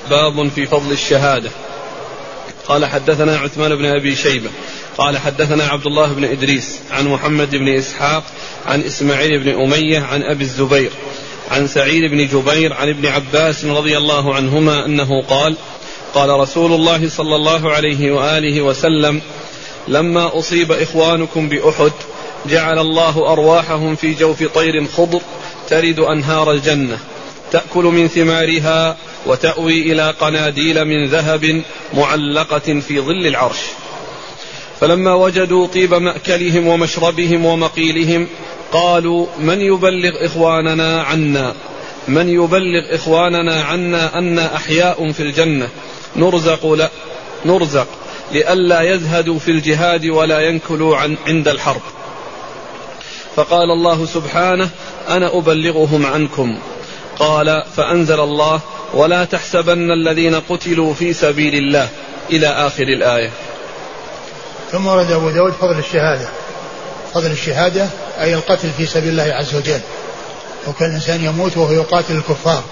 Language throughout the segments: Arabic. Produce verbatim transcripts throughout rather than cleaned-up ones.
باب في فضل الشهادة. قال حدثنا عثمان بن أبي شيبة قال حدثنا عبد الله بن إدريس عن محمد بن إسحاق عن إسماعيل بن أمية عن أبي الزبير عن سعيد بن جبير عن ابن عباس رضي الله عنهما أنه قال قال رسول الله صلى الله عليه وآله وسلم لما أصيب إخوانكم بأحد جعل الله أرواحهم في جوف طير خضر ترد أنهار الجنة تأكل من ثمارها وتأوي إلى قناديل من ذهب معلقة في ظل العرش. فلما وجدوا طيب مأكلهم ومشربهم ومقيلهم قالوا من يبلغ إخواننا عنا من يبلغ إخواننا عنا أن أحياء في الجنة نرزق, لا نرزق لئلا يزهدوا في الجهاد ولا ينكلوا عن عند الحرب. فقال الله سبحانه أنا أبلغهم عنكم. قال فأنزل الله ولا تحسبن الذين قتلوا في سبيل الله إلى آخر الآية. ثم ورد أبو داود فضل الشهادة. فضل الشهادة أي القتل في سبيل الله عز وجل، وكان الإنسان يموت وهو يقاتل الكفار،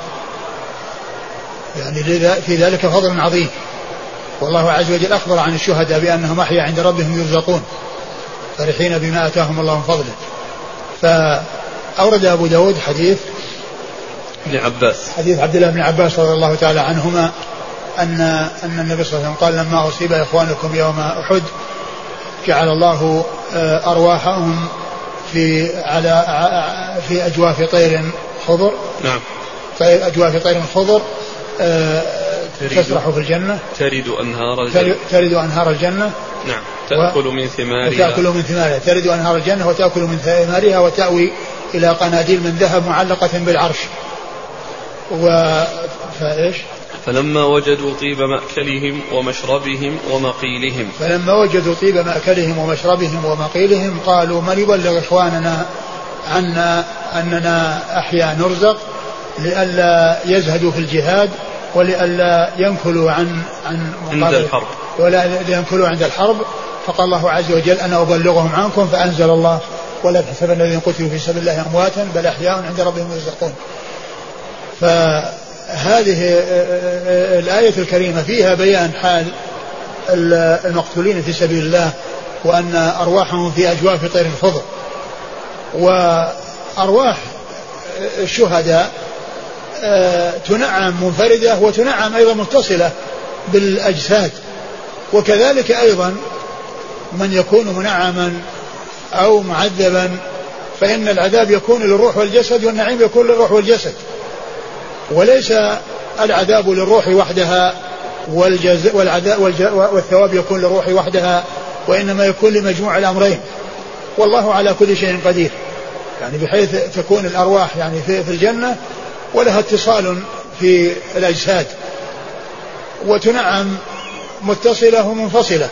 يعني في ذلك فضل عظيم. والله عز وجل أخبر عن الشهداء بأنهم أحيا عند ربهم يرزقون فرحين بما آتاهم الله من فضله. فأورد أبو داود حديث ابن عباس حديث عبد الله بن عباس رضي الله تعالى عنهما أن أن النبي صلى الله عليه وسلم قال لما أصيب إخوانكم يوم أحد جعل الله أرواحهم في على في أجواف طير خضر. نعم. طير أجواف طير خضر تسرح في الجنة ترد أنهار الجنة ترد أنهار الجنة. نعم. تأكل من ثمارها وتأكل من ثمارها ترد أنهار الجنة وتأكل من ثمارها وتأوي إلى قناديل من ذهب معلقة بالعرش. و فإيش فلما وجدوا طيب مأكلهم ومشربهم ومقيلهم فلما وجدوا طيب مأكلهم ومشربهم ومقيلهم قالوا من يبلغ إخواننا عنا أننا أحيا نرزق لئلا يزهدوا في الجهاد ولئلا ينكلوا عن عن عند الحرب ولا ينكلوا عند الحرب. فقال الله عز وجل أنا أبلغهم عنكم. فأنزل الله ولا تحسبن الذين قتلوا في سبيل الله أمواتا بل أحياء عند ربهم يرزقون. فهذه الآية الكريمة فيها بيان حال المقتولين في سبيل الله وأن أرواحهم في أجواف طير خضر. وأرواح الشهداء تنعم منفردة وتنعم أيضا متصلة بالأجساد. وكذلك أيضا من يكون منعما أو معذبا فإن العذاب يكون للروح والجسد والنعيم يكون للروح والجسد، وليس العذاب للروح وحدها والجزاء والعذاب والثواب يكون للروح وحدها، وإنما يكون لمجموع الأمرين. والله على كل شيء قدير، يعني بحيث تكون الأرواح يعني في, في الجنة ولها اتصال في الأجساد وتنعم متصلة ومنفصلة.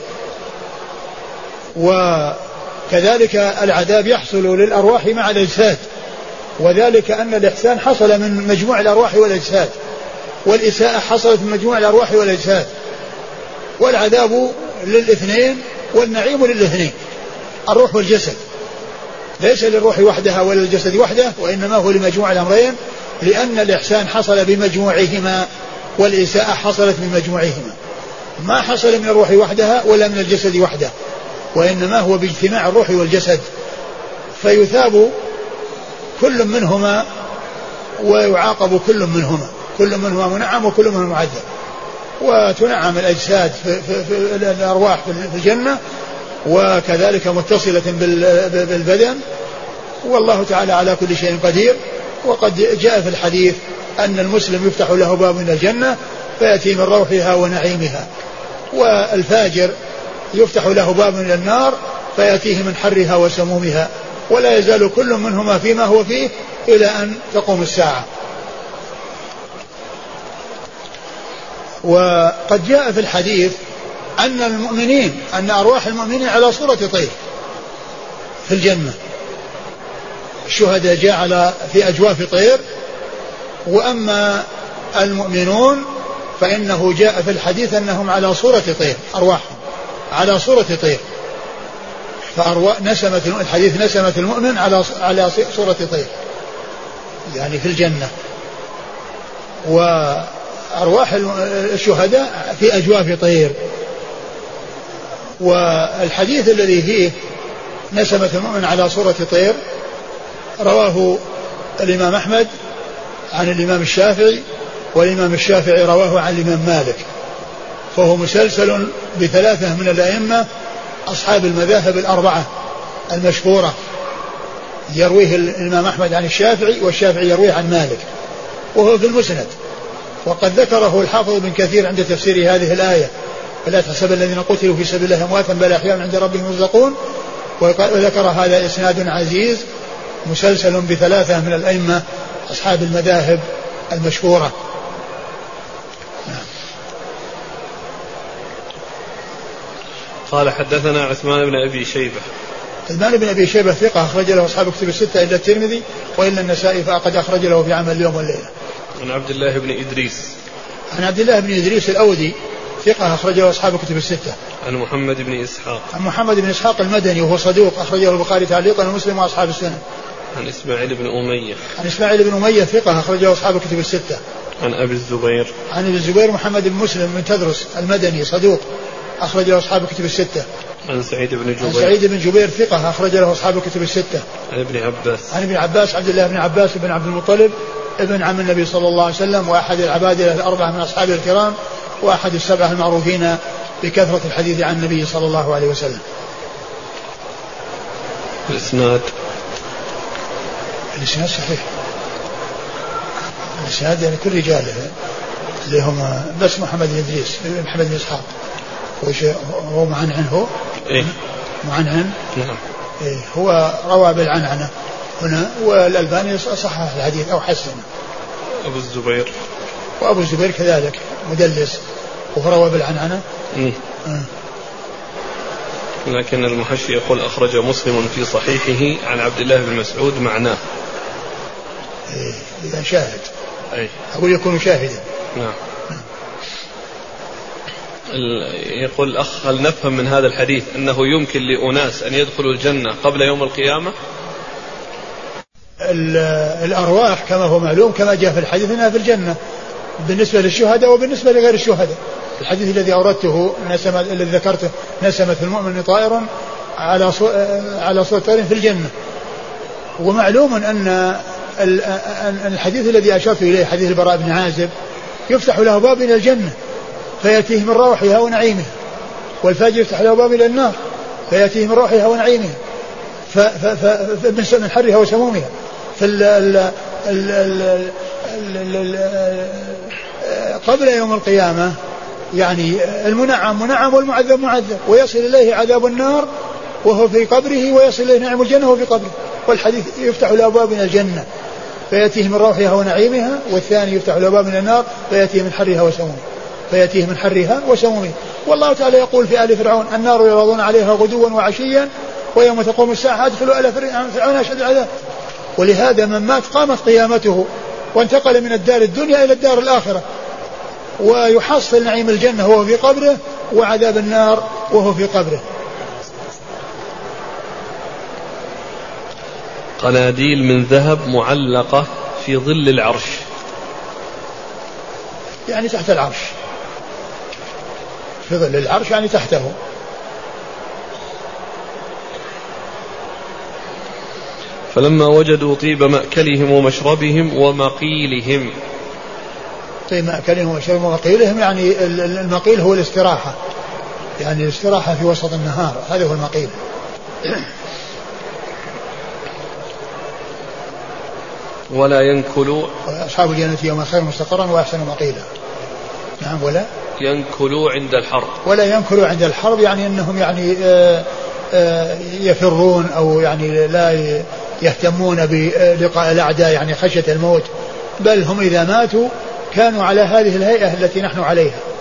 وكذلك العذاب يحصل للأرواح مع الأجساد، وذلك أن الإحسان حصل من مجموع الأرواح والأجساد، والإساءة حصلت من مجموع الأرواح والأجساد، والعذاب للاثنين والنعيم للاثنين، الروح والجسد، ليس للروح وحدها ولا للجسد وحده، وإنما هو لمجموع الأمرين، لأن الإحسان حصل بمجموعهما والإساءة حصلت من مجموعهما، ما حصل من الروح وحدها ولا من الجسد وحده، وإنما هو باجتماع الروح والجسد، فيثاب كل منهما ويعاقب كل منهما، كل منهما منعم وكل منهما معذب. وتنعم الأجساد في, في, في الأرواح في الجنة، وكذلك متصلة بالبدن، والله تعالى على كل شيء قدير. وقد جاء في الحديث أن المسلم يفتح له باب من الجنة فيأتي من روحها ونعيمها، والفاجر يفتح له باب من النار فيأتيه من حرها وسمومها، ولا يزال كل منهما فيما هو فيه إلى أن تقوم الساعة. وقد جاء في الحديث أن المؤمنين أن أرواح المؤمنين على صورة طير في الجنة، الشهداء جاء على في أجواف طير، وأما المؤمنون فإنه جاء في الحديث أنهم على صورة طير، أرواحهم على صورة طير، فأرواح نسمة الحديث نسمة المؤمن على على صورة طير يعني في الجنة. أرواح الشهداء في أجواف طير. والحديث الذي فيه نسمة المؤمن على صورة طير رواه الإمام أحمد عن الإمام الشافعي، والإمام الشافعي رواه عن الإمام مالك، فهو مسلسل بثلاثة من الأئمة أصحاب المذاهب الأربعة المشهورة، يرويه الإمام أحمد عن الشافعي، والشافعي يرويه عن مالك، وهو في المسند. وقد ذكره الحافظ بن كثير عند تفسير هذه الآية: فلا تحسب الذين قتلوا في سبيل الله أمواتا بل أحياء عند ربهم يرزقون. وذكر هذا إسناد عزيز مسلسل بثلاثة من الأئمة أصحاب المذاهب المشهورة. قال حدثنا عثمان بن أبي شيبة. عثمان بن أبي شيبة ثقة أخرج له أصحاب كتب الستة إلا الترمذي وإلا النسائي فقد أخرج له في عمل اليوم والليلة. عن عبد الله بن إدريس. عن عبد الله بن إدريس الأودي ثقة أخرج له أصحاب كتب الستة. عن محمد بن إسحاق. عن محمد بن إسحاق المدني وهو صدوق أخرجه البخاري تعليقا ومسلم وأصحاب السنن. عن إسماعيل بن أمية. عن إسماعيل بن أمية ثقة أخرجه أصحاب كتب الستة. عن أبي الزبير. عن أبي الزبير محمد بن مسلم من تدرس المدني صدوق أخرج له أصحاب كتب الستة. عن سعيد بن جبير. عن سعيد بن جبير ثقة أخرج له أصحاب كتب الستة. عن ابن عباس. عن ابن عباس عبد الله بن عباس بن عبد المطلب ابن عم النبي صلى الله عليه وسلم، وأحد العبادلة الأربعة من أصحابه الكرام، وأحد السبعة المعروفين بكثرة الحديث عن النبي صلى الله عليه وسلم. الإسناد. الإسناد صحيح. الإسناد يعني كل رجاله اللي هم بس محمد بن إدريس محمد بن إسحاق وش هو معنعن هو؟ إيه؟ معنعن. نعم. إيه هو روى بالعنعنة هنا، والألباني صحح الحديث أو حسنه. أبو الزبير. وأبو الزبير كذلك مدلس وهو روى بالعنعنة. أمم. لكن المحشي يقول أخرج مسلم في صحيحه عن عبد الله بن مسعود معناه. إيه إذا شاهد. أي. أقول يكون شاهدا. نعم. يقول الأخ هل نفهم من هذا الحديث أنه يمكن لأناس أن يدخلوا الجنة قبل يوم القيامة؟ الأرواح كما هو معلوم كما جاء في الحديث أنها في الجنة بالنسبة للشهداء وبالنسبة لغير الشهداء. الحديث الذي أوردته نسمة الذي ذكرته نسمة المؤمن طائر على على صوت طائر في الجنة. ومعلوم أن الحديث الذي أشرت إليه حديث البراء بن عازب يفتح له باب إلى الجنة فيأتيه من روحها ونعيمها، والفاجر يفتح له باب إلى النار فيأتيه من روحها ونعيمها من حرها وسمومها. قبل يوم القيامة يعني المنعم منعم والمعذب معذب، ويصل إليه عذاب النار وهو في قبره، ويصل إليه نعيم الجنة وهو في قبره. والحديث يفتح له باب من الجنة فيأتيه من روحها ونعيمها، والثاني يفتح له باب من النار فيأتيه من حرها وسمومها فيأتيه من حرها وسمومها. والله تعالى يقول في آل فرعون النار يعرضون عليها غدوا وعشيا ويوم تقوم الساعة ادخلوا آل فرعون أشد العذاب. ولهذا من مات قامت قيامته وانتقل من الدار الدنيا إلى الدار الآخرة، ويحصل نعيم الجنة وهو في قبره وعذاب النار وهو في قبره. قناديل من ذهب معلقة في ظل العرش، يعني تحت العرش، في ظل العرش يعني تحته. فلما وجدوا طيب مأكلهم ومشربهم ومقيلهم. طيب مأكلهم ومشربهم ومقيلهم يعني المقيل هو الاستراحة، يعني الاستراحة في وسط النهار، هذا هو المقيل. ولا ينكلوا أصحاب الجنة يوم خير مستقرا وأحسن مقيلا. نعم. ولا ينكلوا عند الحرب. ولا ينكلوا عند الحرب يعني أنهم يعني آآ آآ يفرون أو يعني لا يهتمون بلقاء الأعداء يعني خشية الموت، بل هم إذا ماتوا كانوا على هذه الهيئة التي نحن عليها،